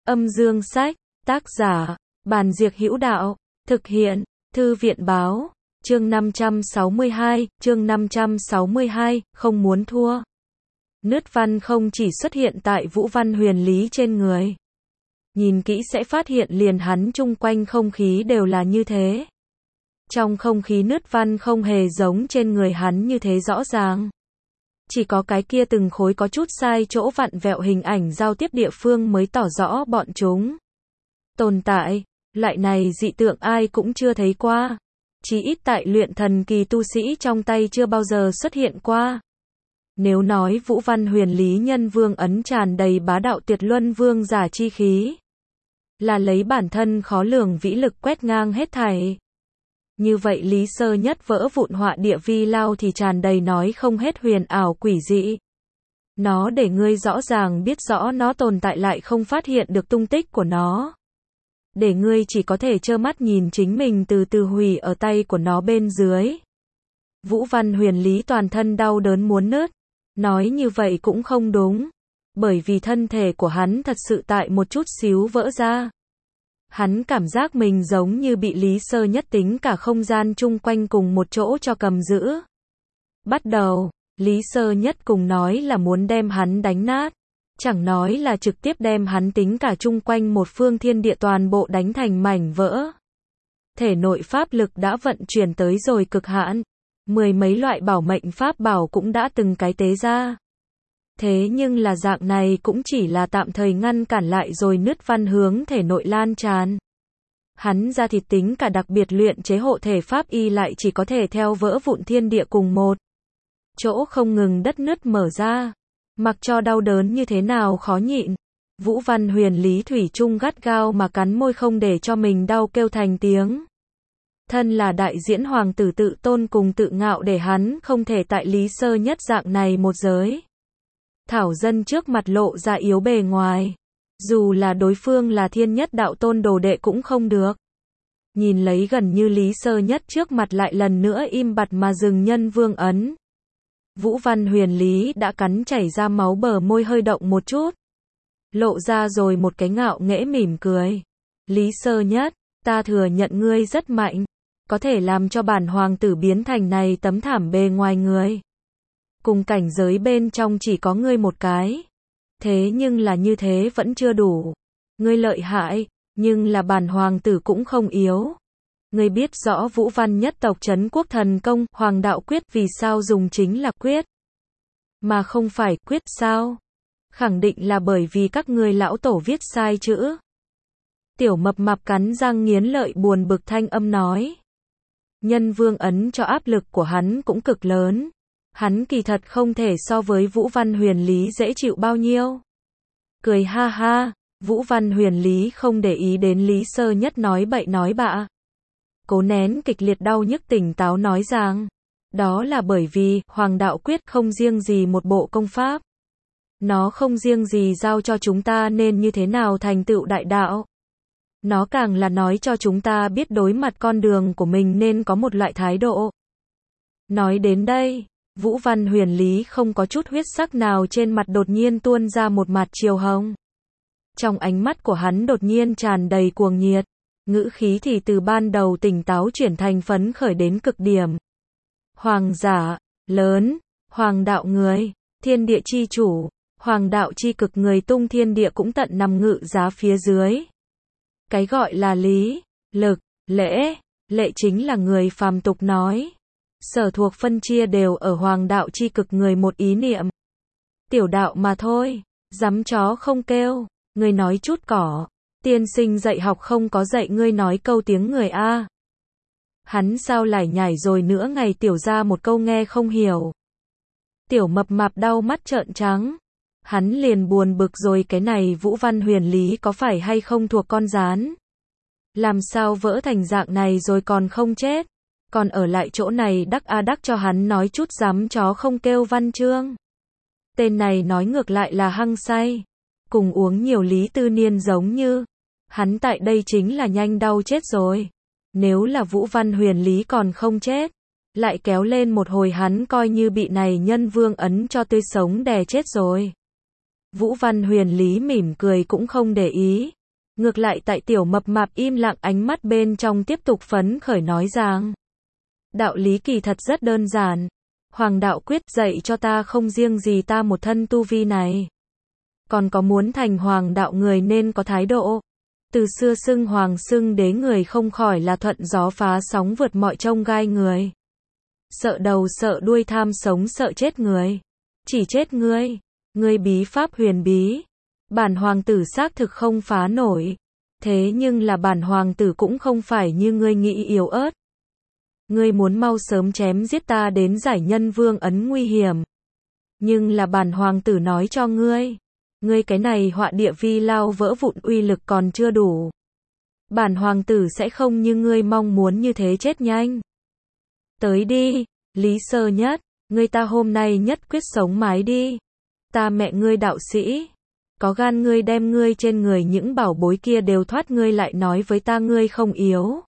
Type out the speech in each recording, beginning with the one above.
Âm dương sách, tác giả, Bàn Diệc Hữu Đạo, thực hiện, Thư viện báo, chương 562, không muốn thua. Nứt văn không chỉ xuất hiện tại Vũ Văn Huyền Lý trên người. Nhìn kỹ sẽ phát hiện liền hắn chung quanh không khí đều là như thế. Trong không khí nứt văn không hề giống trên người hắn như thế rõ ràng. Chỉ có cái kia từng khối có chút sai chỗ vặn vẹo hình ảnh giao tiếp địa phương mới tỏ rõ bọn chúng tồn tại. Loại này dị tượng ai cũng chưa thấy qua. Chí ít tại luyện thần kỳ tu sĩ trong tay chưa bao giờ xuất hiện qua. Nếu nói Vũ Văn Huyền Lý Nhân Vương ấn tràn đầy bá đạo tuyệt luân vương giả chi khí, là lấy bản thân khó lường vĩ lực quét ngang hết thảy. Như vậy Lý Sơ Nhất vỡ vụn họa địa vi lao thì tràn đầy nói không hết huyền ảo quỷ dị. Nó để ngươi rõ ràng biết rõ nó tồn tại lại không phát hiện được tung tích của nó. Để ngươi chỉ có thể trơ mắt nhìn chính mình từ từ hủy ở tay của nó bên dưới. Vũ Văn Huyền Lý toàn thân đau đớn muốn nứt. Nói như vậy cũng không đúng. Bởi vì thân thể của hắn thật sự tại một chút xíu vỡ ra. Hắn cảm giác mình giống như bị Lý Sơ Nhất tính cả không gian chung quanh cùng một chỗ cho cầm giữ. Bắt đầu, Lý Sơ Nhất cùng nói là muốn đem hắn đánh nát. Chẳng nói là trực tiếp đem hắn tính cả chung quanh một phương thiên địa toàn bộ đánh thành mảnh vỡ. Thể nội pháp lực đã vận chuyển tới rồi cực hạn. Mười mấy loại bảo mệnh pháp bảo cũng đã từng cái tế ra. Thế nhưng là dạng này cũng chỉ là tạm thời ngăn cản lại rồi nứt văn hướng thể nội lan tràn. Hắn ra thịt tính cả đặc biệt luyện chế hộ thể pháp y lại chỉ có thể theo vỡ vụn thiên địa cùng một chỗ không ngừng đất nứt mở ra. Mặc cho đau đớn như thế nào khó nhịn, Vũ Văn Huyền Lý thủy chung gắt gao mà cắn môi không để cho mình đau kêu thành tiếng. Thân là đại diễn hoàng tử tự tôn cùng tự ngạo để hắn không thể tại Lý Sơ Nhất dạng này một giới. Thảo dân trước mặt lộ ra yếu bề ngoài. Dù là đối phương là thiên nhất đạo tôn đồ đệ cũng không được. Nhìn lấy gần như Lý Sơ Nhất trước mặt lại lần nữa im bặt mà dừng Nhân Vương ấn. Vũ Văn Huyền Lý đã cắn chảy ra máu bờ môi hơi động một chút. Lộ ra rồi một cái ngạo nghễ mỉm cười. Lý Sơ Nhất, ta thừa nhận ngươi rất mạnh. Có thể làm cho bản hoàng tử biến thành này tấm thảm bề ngoài người. Cùng cảnh giới bên trong chỉ có ngươi một cái. Thế nhưng là như thế vẫn chưa đủ. Ngươi lợi hại, nhưng là bản hoàng tử cũng không yếu. Ngươi biết rõ Vũ Văn nhất tộc trấn quốc thần công, Hoàng đạo quyết vì sao dùng chính là quyết, mà không phải quyết sao? Khẳng định là bởi vì các ngươi lão tổ viết sai chữ. Tiểu Mập Mạp cắn răng nghiến lợi buồn bực thanh âm nói. Nhân Vương ấn cho áp lực của hắn cũng cực lớn. Hắn kỳ thật không thể so với Vũ Văn Huyền Lý dễ chịu bao nhiêu. Cười ha ha, Vũ Văn Huyền Lý không để ý đến Lý Sơ Nhất nói bậy nói bạ. Cố nén kịch liệt đau nhức tỉnh táo nói rằng, đó là bởi vì Hoàng đạo quyết không riêng gì một bộ công pháp. Nó không riêng gì giao cho chúng ta nên như thế nào thành tựu đại đạo. Nó càng là nói cho chúng ta biết đối mặt con đường của mình nên có một loại thái độ. Nói đến đây, Vũ Văn Huyền Lý không có chút huyết sắc nào trên mặt đột nhiên tuôn ra một mặt chiều hồng. Trong ánh mắt của hắn đột nhiên tràn đầy cuồng nhiệt, ngữ khí thì từ ban đầu tỉnh táo chuyển thành phấn khởi đến cực điểm. Hoàng giả, lớn, hoàng đạo người, thiên địa chi chủ, hoàng đạo chi cực người tung thiên địa cũng tận nằm ngự giá phía dưới. Cái gọi là lý, lực, lệ chính là người phàm tục nói. Sở thuộc phân chia đều ở hoàng đạo chi cực người một ý niệm. Tiểu đạo mà thôi, dám chó không kêu, ngươi nói chút cỏ. Tiên sinh dạy học không có dạy ngươi nói câu tiếng người a. Hắn sao lải nhải rồi nữa ngày tiểu ra một câu nghe không hiểu. Tiểu Mập Mạp đau mắt trợn trắng. Hắn liền buồn bực rồi cái này Vũ Văn Huyền Lý có phải hay không thuộc con gián. Làm sao vỡ thành dạng này rồi còn không chết. Còn ở lại chỗ này đắc cho hắn nói chút dám chó không kêu văn chương. Tên này nói ngược lại là hăng say. Cùng uống nhiều Lý Tư Niên giống như. Hắn tại đây chính là nhanh đau chết rồi. Nếu là Vũ Văn Huyền Lý còn không chết. Lại kéo lên một hồi hắn coi như bị này Nhân Vương ấn cho tươi sống đè chết rồi. Vũ Văn Huyền Lý mỉm cười cũng không để ý. Ngược lại tại tiểu mập mạp im lặng ánh mắt bên trong tiếp tục phấn khởi nói rằng. Đạo lý kỳ thật rất đơn giản. Hoàng đạo quyết dạy cho ta không riêng gì ta một thân tu vi này. Còn có muốn thành hoàng đạo người nên có thái độ. Từ xưa xưng hoàng xưng đế người không khỏi là thuận gió phá sóng vượt mọi chông gai người. Sợ đầu sợ đuôi tham sống sợ chết người. Chỉ chết ngươi. Ngươi bí pháp huyền bí. Bản hoàng tử xác thực không phá nổi. Thế nhưng là bản hoàng tử cũng không phải như ngươi nghĩ yếu ớt. Ngươi muốn mau sớm chém giết ta đến giải nhân vương ấn nguy hiểm. Nhưng là bản hoàng tử nói cho ngươi. Ngươi cái này họa địa vi lao vỡ vụn uy lực còn chưa đủ. Bản hoàng tử sẽ không như ngươi mong muốn như thế chết nhanh. Tới đi, Lý Sơ Nhất, ngươi ta hôm nay nhất quyết sống mái đi. Ta mẹ ngươi đạo sĩ. Có gan ngươi đem ngươi trên người những bảo bối kia đều thoát ngươi lại nói với ta ngươi không yếu.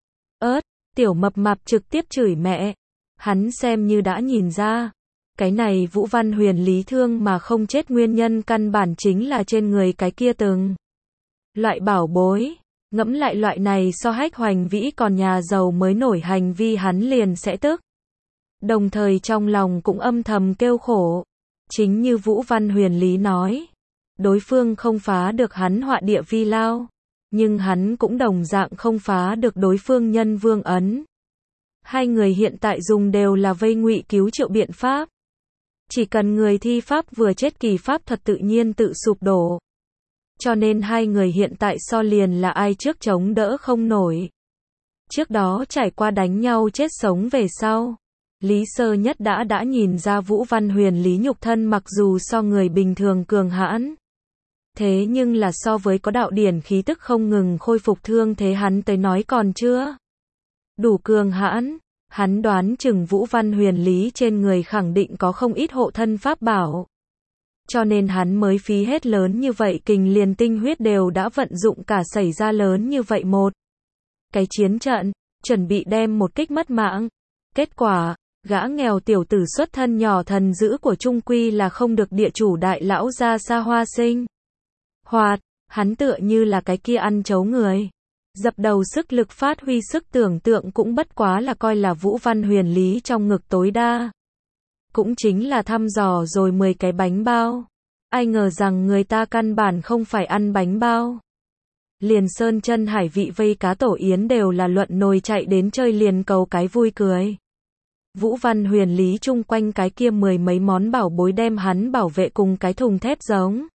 Tiểu mập mạp trực tiếp chửi mẹ. Hắn xem như đã nhìn ra. Cái này Vũ Văn Huyền lý thương mà không chết nguyên nhân căn bản chính là trên người cái kia từng. Loại bảo bối. Ngẫm lại loại này so Hách Hoành Vĩ còn nhà giàu mới nổi hành vi hắn liền sẽ tức. Đồng thời trong lòng cũng âm thầm kêu khổ. Chính như Vũ Văn Huyền lý nói. Đối phương không phá được hắn họa địa vi lao. Nhưng hắn cũng đồng dạng không phá được đối phương nhân vương ấn. Hai người hiện tại dùng đều là vây ngụy cứu triệu biện pháp. Chỉ cần người thi pháp vừa chết kỳ pháp thuật tự nhiên tự sụp đổ. Cho nên hai người hiện tại so liền là ai trước chống đỡ không nổi. Trước đó trải qua đánh nhau chết sống về sau. Lý Sơ Nhất đã nhìn ra Vũ Văn Huyền lý nhục thân mặc dù so người bình thường cường hãn. Thế nhưng là so với có đạo điển khí tức không ngừng khôi phục thương thế hắn tới nói còn chưa đủ cường hãn. Hắn đoán chừng Vũ Văn Huyền lý trên người khẳng định có không ít hộ thân pháp bảo. Cho nên hắn mới phí hết lớn như vậy kình liền tinh huyết đều đã vận dụng cả xảy ra lớn như vậy một cái chiến trận, chuẩn bị đem một kích mất mạng. Kết quả, gã nghèo tiểu tử xuất thân nhỏ thần dữ của Trung Quy là không được địa chủ đại lão ra xa hoa sinh. Hoạt, hắn tựa như là cái kia ăn chấu người. Dập đầu sức lực phát huy sức tưởng tượng cũng bất quá là coi là Vũ Văn Huyền lý trong ngực tối đa. Cũng chính là thăm dò rồi 10 cái bánh bao. Ai ngờ rằng người ta căn bản không phải ăn bánh bao. Liền sơn chân hải vị vây cá tổ yến đều là luận nồi chạy đến chơi liền cầu cái vui cười. Vũ Văn Huyền lý chung quanh cái kia 10 mấy món bảo bối đem hắn bảo vệ cùng cái thùng thép giống.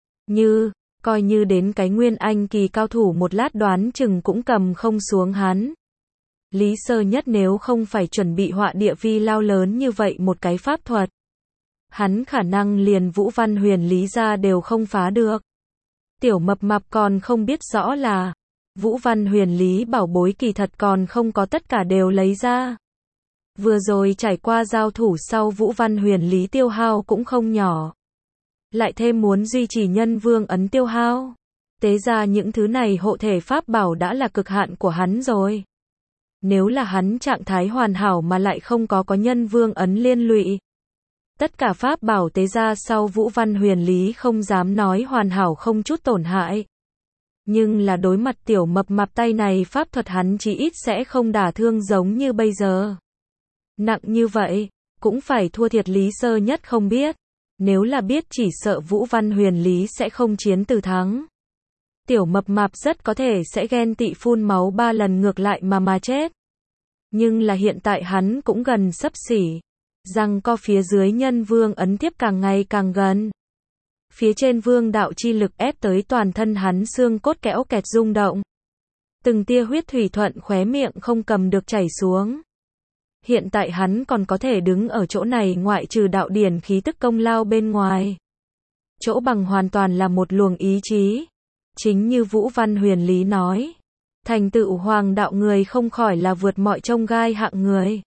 Coi như đến cái nguyên anh kỳ cao thủ một lát đoán chừng cũng cầm không xuống hắn. Lý Sơ Nhất nếu không phải chuẩn bị họa địa vi lao lớn như vậy một cái pháp thuật. Hắn khả năng liền Vũ Văn Huyền lý ra đều không phá được. Tiểu mập mạp còn không biết rõ là Vũ Văn Huyền lý bảo bối kỳ thật còn không có tất cả đều lấy ra. Vừa rồi trải qua giao thủ sau Vũ Văn Huyền lý tiêu hao cũng không nhỏ. Lại thêm muốn duy trì nhân vương ấn tiêu hao. Tế ra những thứ này hộ thể pháp bảo đã là cực hạn của hắn rồi. Nếu là hắn trạng thái hoàn hảo mà lại không có nhân vương ấn liên lụy. Tất cả pháp bảo tế ra sau Vũ Văn Huyền lý không dám nói hoàn hảo không chút tổn hại. Nhưng là đối mặt tiểu mập mạp tay này pháp thuật hắn chỉ ít sẽ không đả thương giống như bây giờ. Nặng như vậy, cũng phải thua thiệt Lý Sơ Nhất không biết. Nếu là biết chỉ sợ Vũ Văn Huyền lý sẽ không chiến từ thắng. Tiểu mập mạp rất có thể sẽ ghen tị phun máu 3 lần ngược lại mà chết. Nhưng là hiện tại hắn cũng gần xấp xỉ. Răng co phía dưới nhân vương ấn tiếp càng ngày càng gần. Phía trên vương đạo chi lực ép tới toàn thân hắn xương cốt kẽo kẹt rung động. Từng tia huyết thủy thuận khóe miệng không cầm được chảy xuống. Hiện tại hắn còn có thể đứng ở chỗ này ngoại trừ đạo điển khí tức công lao bên ngoài. Chỗ bằng hoàn toàn là một luồng ý chí. Chính như Vũ Văn Huyền lý nói. Thành tựu hoàng đạo người không khỏi là vượt mọi chông gai hạng người.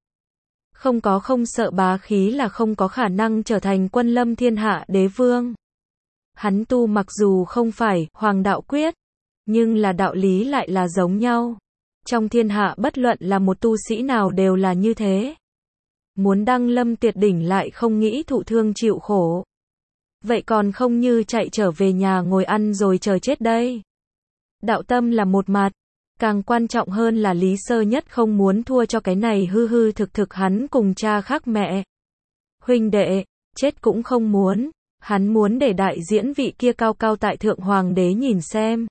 Không sợ bá khí là không có khả năng trở thành quân lâm thiên hạ đế vương. Hắn tu mặc dù không phải hoàng đạo quyết, nhưng là đạo lý lại là giống nhau. Trong thiên hạ bất luận là một tu sĩ nào đều là như thế. Muốn đăng lâm tuyệt đỉnh lại không nghĩ thụ thương chịu khổ. Vậy còn không như chạy trở về nhà ngồi ăn rồi chờ chết đây. Đạo tâm là một mặt. Càng quan trọng hơn là Lý Sơ Nhất không muốn thua cho cái này hư hư thực thực hắn cùng cha khác mẹ. Huynh đệ, chết cũng không muốn. Hắn muốn để đại diễn vị kia cao cao tại thượng hoàng đế nhìn xem.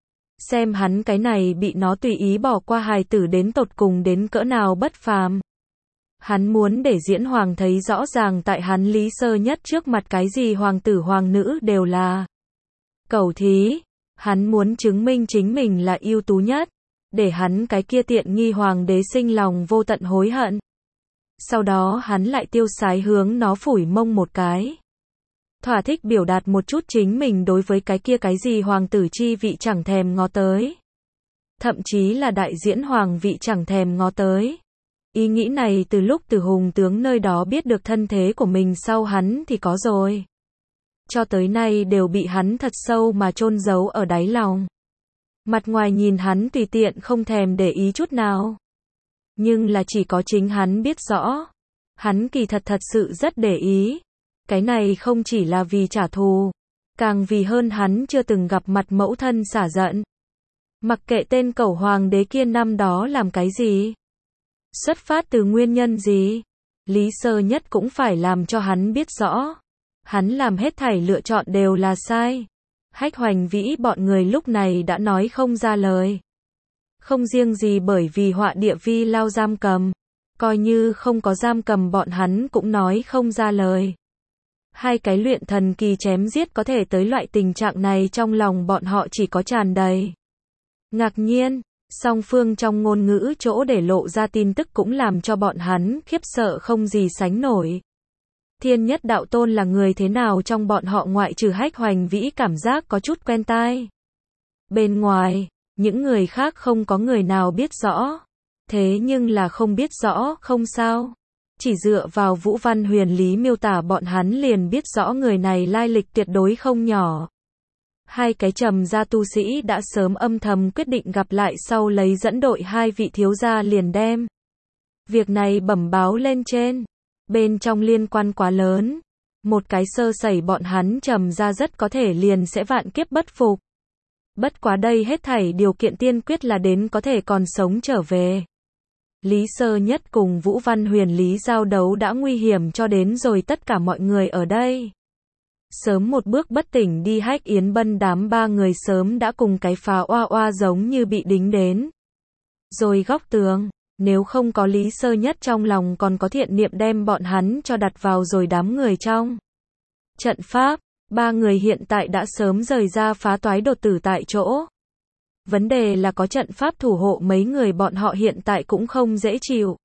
Xem hắn cái này bị nó tùy ý bỏ qua hài tử đến tột cùng đến cỡ nào bất phàm. Hắn muốn để diễn hoàng thấy rõ ràng tại hắn Lý Sơ Nhất trước mặt cái gì hoàng tử hoàng nữ đều là cẩu thí. Hắn muốn chứng minh chính mình là ưu tú nhất, để hắn cái kia tiện nghi hoàng đế sinh lòng vô tận hối hận. Sau đó hắn lại tiêu sái hướng nó phủi mông một cái. Thỏa thích biểu đạt một chút chính mình đối với cái kia cái gì hoàng tử chi vị chẳng thèm ngó tới. Thậm chí là đại diễn hoàng vị chẳng thèm ngó tới. Ý nghĩ này từ lúc từ Hùng tướng nơi đó biết được thân thế của mình sau hắn thì có rồi. Cho tới nay đều bị hắn thật sâu mà chôn giấu ở đáy lòng. Mặt ngoài nhìn hắn tùy tiện không thèm để ý chút nào. Nhưng là chỉ có chính hắn biết rõ. Hắn kỳ thật sự rất để ý. Cái này không chỉ là vì trả thù. Càng vì hơn hắn chưa từng gặp mặt mẫu thân xả giận. Mặc kệ tên cẩu hoàng đế kia năm đó làm cái gì. Xuất phát từ nguyên nhân gì. Lý Sơ Nhất cũng phải làm cho hắn biết rõ. Hắn làm hết thảy lựa chọn đều là sai. Hách Hoành Vĩ bọn người lúc này đã nói không ra lời. Không riêng gì bởi vì họa địa vi lao giam cầm. Coi như không có giam cầm bọn hắn cũng nói không ra lời. Hai cái luyện thần kỳ chém giết có thể tới loại tình trạng này trong lòng bọn họ chỉ có tràn đầy ngạc nhiên. Song phương trong ngôn ngữ chỗ để lộ ra tin tức cũng làm cho bọn hắn khiếp sợ không gì sánh nổi. Thiên Nhất Đạo Tôn là người thế nào trong bọn họ ngoại trừ Hách Hoành Vĩ cảm giác có chút quen tai. Bên ngoài, những người khác không có người nào biết rõ. Thế nhưng là không biết rõ không sao. Chỉ dựa vào Vũ Văn Huyền Lý miêu tả bọn hắn liền biết rõ người này lai lịch tuyệt đối không nhỏ. Hai cái trầm gia tu sĩ đã sớm âm thầm quyết định gặp lại sau lấy dẫn đội hai vị thiếu gia liền đem việc này bẩm báo lên trên. Bên trong liên quan quá lớn. Một cái sơ sẩy bọn hắn trầm gia rất có thể liền sẽ vạn kiếp bất phục. Bất quá đây hết thảy điều kiện tiên quyết là đến có thể còn sống trở về. Lý Sơ Nhất cùng Vũ Văn Huyền Lý giao đấu đã nguy hiểm cho đến rồi tất cả mọi người ở đây. Sớm một bước bất tỉnh đi Hách Yến Bân đám ba người sớm đã cùng cái phá oa oa giống như bị đính đến. Rồi góc tường, nếu không có Lý Sơ Nhất trong lòng còn có thiện niệm đem bọn hắn cho đặt vào rồi đám người trong trận pháp, ba người hiện tại đã sớm rời ra phá toái đột tử tại chỗ. Vấn đề là có trận pháp thủ hộ mấy người bọn họ hiện tại cũng không dễ chịu.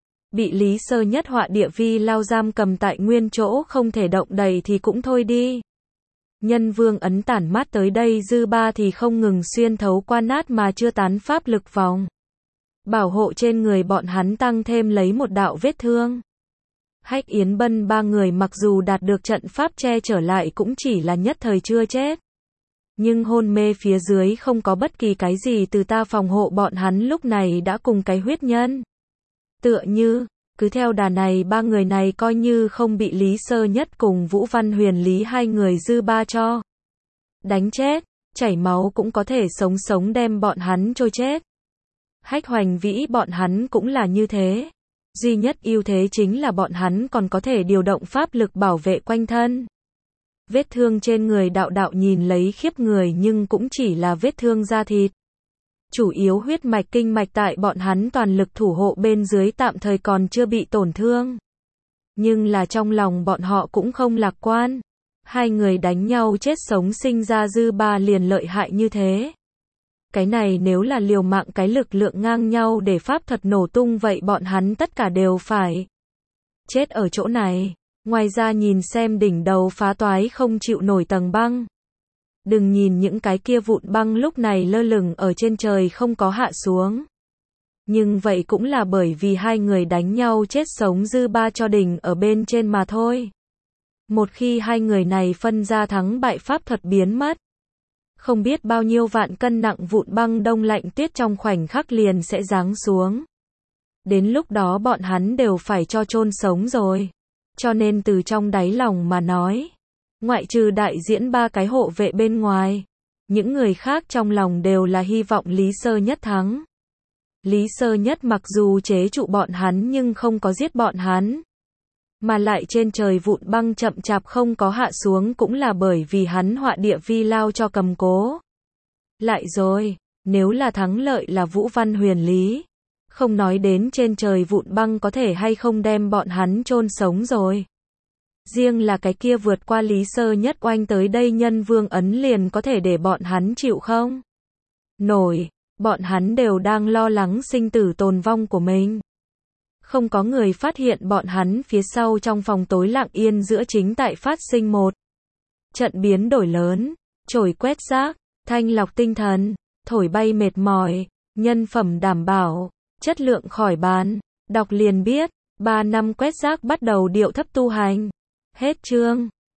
Bị Lý Sơ Nhất họa địa vi lao giam cầm tại nguyên chỗ không thể động đậy thì cũng thôi đi. Nhân vương ấn tản mát tới đây dư ba thì không ngừng xuyên thấu qua nát mà chưa tán pháp lực vòng. Bảo hộ trên người bọn hắn tăng thêm lấy một đạo vết thương. Hách Yến Bân ba người mặc dù đạt được trận pháp che trở lại cũng chỉ là nhất thời chưa chết. Nhưng hôn mê phía dưới không có bất kỳ cái gì từ ta phòng hộ bọn hắn lúc này đã cùng cái huyết nhân. Tựa như, cứ theo đà này ba người này coi như không bị Lý Sơ Nhất cùng Vũ Văn Huyền Lý hai người dư ba cho đánh chết, chảy máu cũng có thể sống sống đem bọn hắn trôi chết. Hách Hoành Vĩ bọn hắn cũng là như thế. Duy nhất ưu thế chính là bọn hắn còn có thể điều động pháp lực bảo vệ quanh thân. Vết thương trên người đạo đạo nhìn lấy khiếp người nhưng cũng chỉ là vết thương da thịt. Chủ yếu huyết mạch kinh mạch tại bọn hắn toàn lực thủ hộ bên dưới tạm thời còn chưa bị tổn thương. Nhưng là trong lòng bọn họ cũng không lạc quan. Hai người đánh nhau chết sống sinh ra dư ba liền lợi hại như thế. Cái này nếu là liều mạng cái lực lượng ngang nhau để pháp thuật nổ tung vậy bọn hắn tất cả đều phải chết ở chỗ này. Ngoài ra nhìn xem đỉnh đầu phá toái không chịu nổi tầng băng. Đừng nhìn những cái kia vụn băng lúc này lơ lửng ở trên trời không có hạ xuống. Nhưng vậy cũng là bởi vì hai người đánh nhau chết sống dư ba cho đỉnh ở bên trên mà thôi. Một khi hai người này phân ra thắng bại pháp thuật biến mất. Không biết bao nhiêu vạn cân nặng vụn băng đông lạnh tuyết trong khoảnh khắc liền sẽ giáng xuống. Đến lúc đó bọn hắn đều phải cho chôn sống rồi. Cho nên từ trong đáy lòng mà nói, ngoại trừ đại diễn ba cái hộ vệ bên ngoài, Những người khác trong lòng đều là hy vọng Lý Sơ Nhất thắng. Lý Sơ Nhất mặc dù chế trụ bọn hắn nhưng không có giết bọn hắn. Mà lại trên trời vụn băng chậm chạp không có hạ xuống cũng là bởi vì hắn họa địa vi lao cho cầm cố. Lại rồi, nếu là thắng lợi là Vũ Văn Huyền Lý. Không nói đến trên trời vụn băng có thể hay không đem bọn hắn chôn sống rồi. Riêng là cái kia vượt qua Lý Sơ Nhất oanh tới đây nhân vương ấn liền có thể để bọn hắn chịu không? Nổi, bọn hắn đều đang lo lắng sinh tử tồn vong của mình. Không có người phát hiện bọn hắn phía sau trong phòng tối lặng yên giữa chính tại phát sinh một trận biến đổi lớn, chổi quét rác, thanh lọc tinh thần, thổi bay mệt mỏi, nhân phẩm đảm bảo, chất lượng khỏi bàn, đọc liền biết, 3 năm quét rác bắt đầu điệu thấp tu hành. Hết chương.